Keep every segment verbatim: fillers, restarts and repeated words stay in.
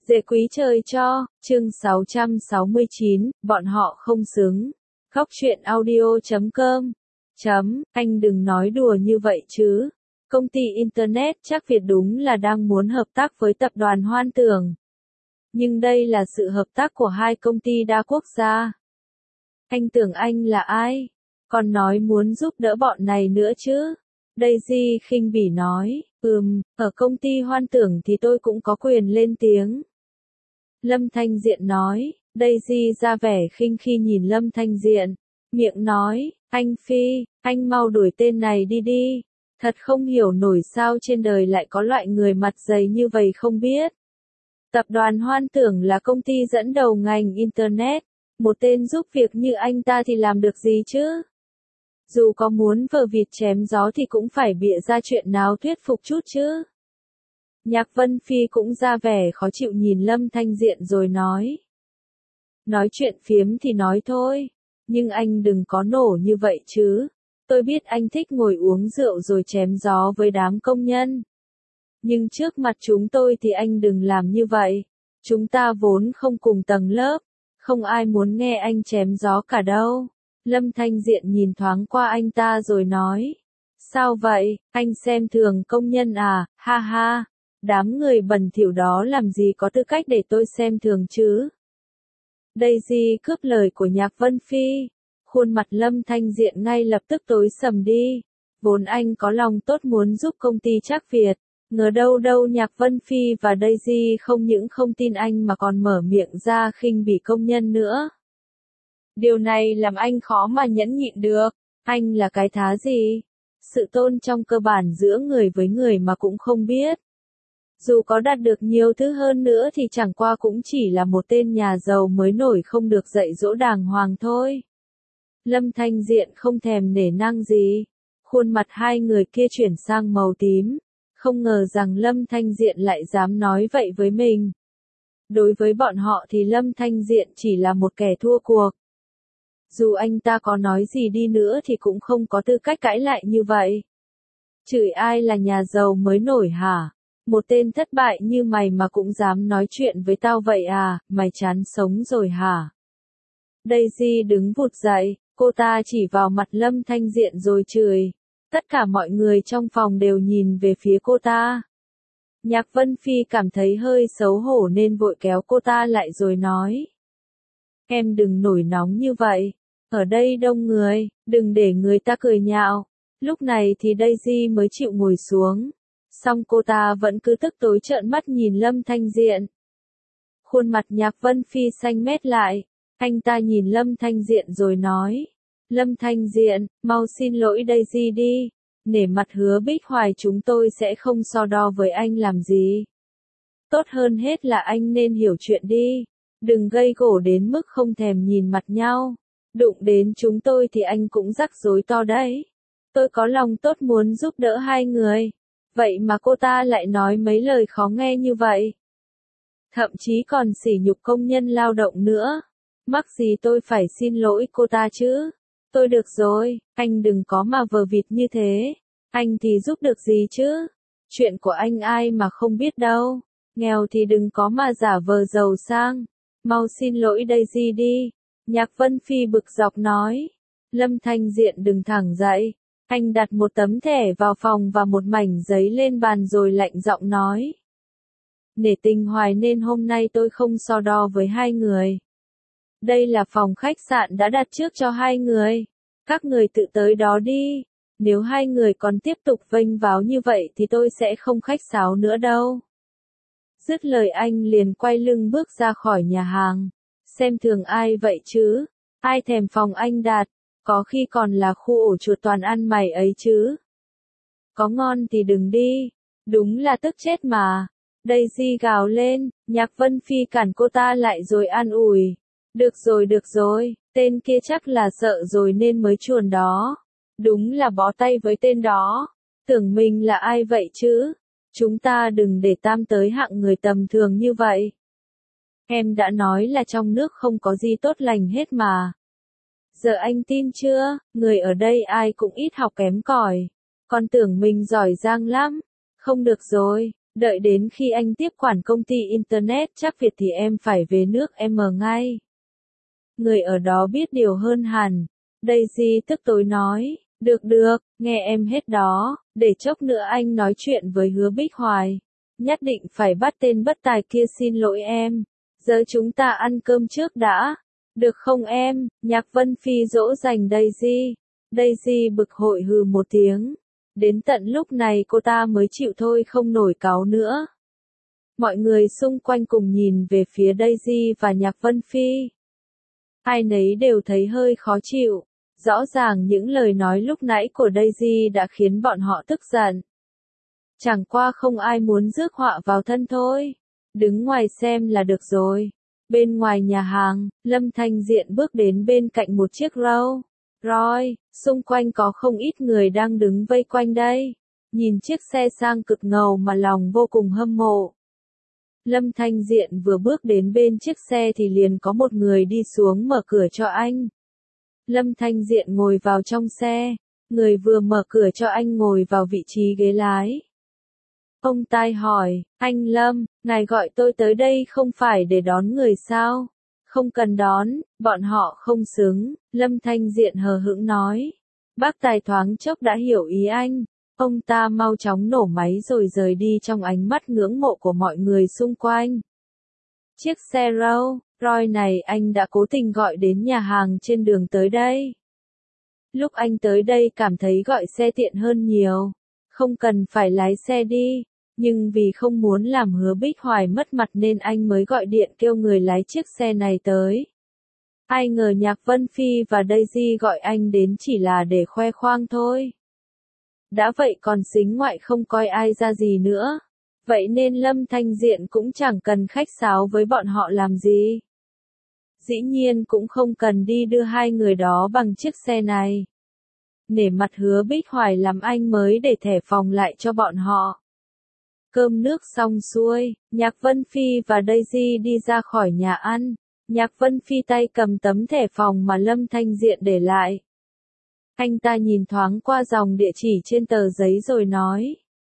Dễ quý trời cho, chương sáu trăm sáu mươi chín, bọn họ không xứng. Khóc chuyện audio chấm com. Chấm, anh đừng nói đùa như vậy chứ. Công ty Internet chắc Việt đúng là đang muốn hợp tác với tập đoàn Hoan Tưởng. Nhưng đây là sự hợp tác của hai công ty đa quốc gia. Anh tưởng anh là ai? Còn nói muốn giúp đỡ bọn này nữa chứ? Daisy khinh bỉ nói, ừm, ở công ty Hoan Tưởng thì tôi cũng có quyền lên tiếng. Lâm Thanh Diện nói, Daisy ra vẻ khinh khi nhìn Lâm Thanh Diện, miệng nói, anh Phi, anh mau đuổi tên này đi đi, thật không hiểu nổi sao trên đời lại có loại người mặt dày như vậy không biết. Tập đoàn Hoan Tưởng là công ty dẫn đầu ngành Internet, một tên giúp việc như anh ta thì làm được gì chứ? Dù có muốn vờ vịt chém gió thì cũng phải bịa ra chuyện nào thuyết phục chút chứ. Nhạc Vân Phi cũng ra vẻ khó chịu nhìn Lâm Thanh Diện rồi nói. Nói chuyện phiếm thì nói thôi, nhưng anh đừng có nổ như vậy chứ. Tôi biết anh thích ngồi uống rượu rồi chém gió với đám công nhân. Nhưng trước mặt chúng tôi thì anh đừng làm như vậy. Chúng ta vốn không cùng tầng lớp, không ai muốn nghe anh chém gió cả đâu. Lâm Thanh Diện nhìn thoáng qua anh ta rồi nói. Sao vậy, anh xem thường công nhân à, ha ha. Đám người bẩn thỉu đó làm gì có tư cách để tôi xem thường chứ? Daisy cướp lời của Nhạc Vân Phi. Khuôn mặt Lâm Thanh Diện ngay lập tức tối sầm đi. Vốn anh có lòng tốt muốn giúp công ty Trác Việt. Ngờ đâu đâu Nhạc Vân Phi và Daisy không những không tin anh mà còn mở miệng ra khinh bỉ công nhân nữa. Điều này làm anh khó mà nhẫn nhịn được. Anh là cái thá gì? Sự tôn trọng cơ bản giữa người với người mà cũng không biết. Dù có đạt được nhiều thứ hơn nữa thì chẳng qua cũng chỉ là một tên nhà giàu mới nổi không được dạy dỗ đàng hoàng thôi. Lâm Thanh Diện không thèm nể nang gì. Khuôn mặt hai người kia chuyển sang màu tím. Không ngờ rằng Lâm Thanh Diện lại dám nói vậy với mình. Đối với bọn họ thì Lâm Thanh Diện chỉ là một kẻ thua cuộc. Dù anh ta có nói gì đi nữa thì cũng không có tư cách cãi lại như vậy. Chửi ai là nhà giàu mới nổi hả? Một tên thất bại như mày mà cũng dám nói chuyện với tao vậy à, mày chán sống rồi hả? Daisy đứng vụt dậy, cô ta chỉ vào mặt Lâm Thanh Diện rồi chửi. Tất cả mọi người trong phòng đều nhìn về phía cô ta. Nhạc Vân Phi cảm thấy hơi xấu hổ nên vội kéo cô ta lại rồi nói. Em đừng nổi nóng như vậy, ở đây đông người, đừng để người ta cười nhạo. Lúc này thì Daisy mới chịu ngồi xuống. Xong cô ta vẫn cứ tức tối trợn mắt nhìn Lâm Thanh Diện. Khuôn mặt Nhạc Vân Phi xanh mét lại, anh ta nhìn Lâm Thanh Diện rồi nói. Lâm Thanh Diện, mau xin lỗi Daisy đi, nể mặt Hứa Bích Hoài chúng tôi sẽ không so đo với anh làm gì. Tốt hơn hết là anh nên hiểu chuyện đi, đừng gây gổ đến mức không thèm nhìn mặt nhau. Đụng đến chúng tôi thì anh cũng rắc rối to đấy. Tôi có lòng tốt muốn giúp đỡ hai người. Vậy mà cô ta lại nói mấy lời khó nghe như vậy. Thậm chí còn sỉ nhục công nhân lao động nữa. Mắc gì tôi phải xin lỗi cô ta chứ? Tôi được rồi, anh đừng có mà vờ vịt như thế. Anh thì giúp được gì chứ? Chuyện của anh ai mà không biết đâu. Nghèo thì đừng có mà giả vờ giàu sang. Mau xin lỗi Daisy đi. Nhạc Vân Phi bực dọc nói. Lâm Thanh Diện đừng thẳng dậy. Anh đặt một tấm thẻ vào phòng và một mảnh giấy lên bàn rồi lạnh giọng nói. Nể tình hoài nên hôm nay tôi không so đo với hai người. Đây là phòng khách sạn đã đặt trước cho hai người. Các người tự tới đó đi. Nếu hai người còn tiếp tục vênh váo như vậy thì tôi sẽ không khách sáo nữa đâu. Dứt lời anh liền quay lưng bước ra khỏi nhà hàng. Xem thường ai vậy chứ? Ai thèm phòng anh đặt? Có khi còn là khu ổ chuột toàn ăn mày ấy chứ. Có ngon thì đừng đi. Đúng là tức chết mà. Daisy gào lên, Nhạc Vân Phi cản cô ta lại rồi an ủi. Được rồi được rồi, tên kia chắc là sợ rồi nên mới chuồn đó. Đúng là bó tay với tên đó. Tưởng mình là ai vậy chứ? Chúng ta đừng để tam tới hạng người tầm thường như vậy. Em đã nói là trong nước không có gì tốt lành hết mà. Giờ anh tin chưa, người ở đây ai cũng ít học kém cỏi. Con tưởng mình giỏi giang lắm. Không được rồi, Đợi đến khi anh tiếp quản công ty Internet chắc Việt thì em phải về nước em ngay. Người ở đó biết điều hơn hẳn. Daisy tức tối nói, được được, nghe em hết đó, để chốc nữa anh nói chuyện với Hứa Bích Hoài. Nhất định phải bắt tên bất tài kia xin lỗi em. Giờ chúng ta ăn cơm trước đã. Được không em? Nhạc Vân Phi dỗ dành Daisy. Daisy bực hội hừ một tiếng. Đến tận lúc này cô ta mới chịu thôi không nổi cáu nữa. Mọi người xung quanh cùng nhìn về phía Daisy và Nhạc Vân Phi. Ai nấy đều thấy hơi khó chịu. Rõ ràng những lời nói lúc nãy của Daisy đã khiến bọn họ tức giận. Chẳng qua không ai muốn rước họa vào thân thôi. Đứng ngoài xem là được rồi. Bên ngoài nhà hàng, Lâm Thanh Diện bước đến bên cạnh một chiếc Rolls Royce, xung quanh có không ít người đang đứng vây quanh đây. Nhìn chiếc xe sang cực ngầu mà lòng vô cùng hâm mộ. Lâm Thanh Diện vừa bước đến bên chiếc xe thì liền có một người đi xuống mở cửa cho anh. Lâm Thanh Diện ngồi vào trong xe, người vừa mở cửa cho anh ngồi vào vị trí ghế lái. Ông tai hỏi, anh Lâm, ngài gọi tôi tới đây không phải để đón người sao? Không cần đón, bọn họ không xứng, Lâm Thanh Diện hờ hững nói. Bác tài thoáng chốc đã hiểu ý anh, ông ta mau chóng nổ máy rồi rời đi trong ánh mắt ngưỡng mộ của mọi người xung quanh. Chiếc xe Rolls Royce này anh đã cố tình gọi đến nhà hàng trên đường tới đây. Lúc anh tới đây cảm thấy gọi xe tiện hơn nhiều, không cần phải lái xe đi. Nhưng vì không muốn làm Hứa Bích Hoài mất mặt nên anh mới gọi điện kêu người lái chiếc xe này tới. Ai ngờ Nhạc Vân Phi và Daisy gọi anh đến chỉ là để khoe khoang thôi. Đã vậy còn xính ngoại không coi ai ra gì nữa. Vậy nên Lâm Thanh Diện cũng chẳng cần khách sáo với bọn họ làm gì. Dĩ nhiên cũng không cần đi đưa hai người đó bằng chiếc xe này. Nể mặt Hứa Bích Hoài làm anh mới để thẻ phòng lại cho bọn họ. Cơm nước xong xuôi, Nhạc Vân Phi và Daisy đi ra khỏi nhà ăn. Nhạc Vân Phi tay cầm tấm thẻ phòng mà Lâm Thanh Diện để lại. Anh ta nhìn thoáng qua dòng địa chỉ trên tờ giấy rồi nói.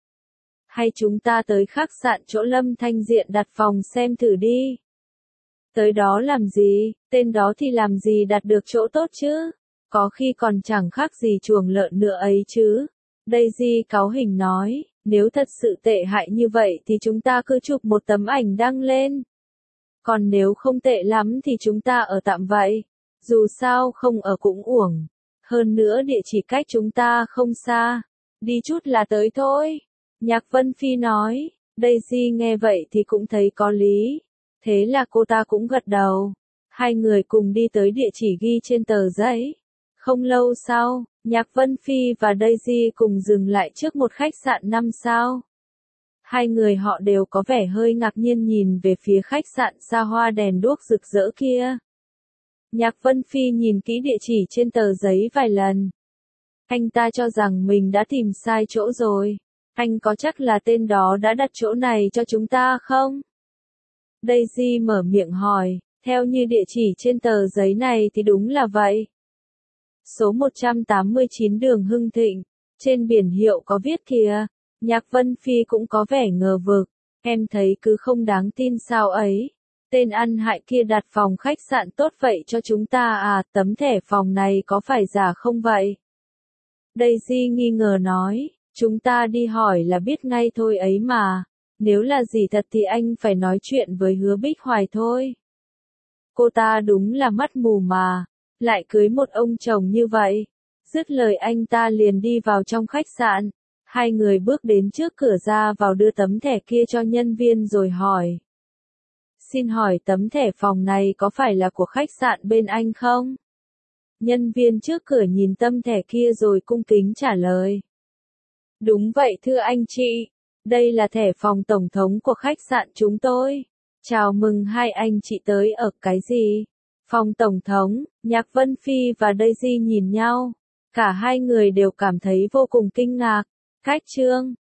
Hay chúng ta tới khách sạn chỗ Lâm Thanh Diện đặt phòng xem thử đi. Tới đó làm gì, tên đó thì làm gì đặt được chỗ tốt chứ? Có khi còn chẳng khác gì chuồng lợn nữa ấy chứ. Daisy cáu hình nói. Nếu thật sự tệ hại như vậy thì chúng ta cứ chụp một tấm ảnh đăng lên. Còn nếu không tệ lắm thì chúng ta ở tạm vậy. Dù sao không ở cũng uổng. Hơn nữa địa chỉ cách chúng ta không xa. Đi chút là tới thôi. Nhạc Vân Phi nói. Daisy nghe vậy thì cũng thấy có lý. Thế là cô ta cũng gật đầu. Hai người cùng đi tới địa chỉ ghi trên tờ giấy. Không lâu sau, Nhạc Vân Phi và Daisy cùng dừng lại trước một khách sạn năm sao. Hai người họ đều có vẻ hơi ngạc nhiên nhìn về phía khách sạn xa hoa đèn đuốc rực rỡ kia. Nhạc Vân Phi nhìn kỹ địa chỉ trên tờ giấy vài lần. Anh ta cho rằng mình đã tìm sai chỗ rồi. Anh có chắc là tên đó đã đặt chỗ này cho chúng ta không? Daisy mở miệng hỏi, theo như địa chỉ trên tờ giấy này thì đúng là vậy. Số một trăm tám mươi chín đường Hưng Thịnh, trên biển hiệu có viết kìa. Nhạc Vân Phi cũng có vẻ ngờ vực, em thấy cứ không đáng tin sao ấy. Tên ăn hại kia đặt phòng khách sạn tốt vậy cho chúng ta à, tấm thẻ phòng này có phải giả không vậy? Daisy nghi ngờ nói, chúng ta đi hỏi là biết ngay thôi ấy mà. Nếu là gì thật thì anh phải nói chuyện với Hứa Bích Hoài thôi. Cô ta đúng là mắt mù mà. Lại cưới một ông chồng như vậy. Dứt lời anh ta liền đi vào trong khách sạn. Hai người bước đến trước cửa ra vào đưa tấm thẻ kia cho nhân viên rồi hỏi. Xin hỏi tấm thẻ phòng này có phải là của khách sạn bên anh không? Nhân viên trước cửa nhìn tấm thẻ kia rồi cung kính trả lời. Đúng vậy thưa anh chị. Đây là thẻ phòng tổng thống của khách sạn chúng tôi. Chào mừng hai anh chị tới ở cái gì? Phòng tổng thống, Nhạc Vân Phi và Daisy nhìn nhau. Cả hai người đều cảm thấy vô cùng kinh ngạc. Cách trương,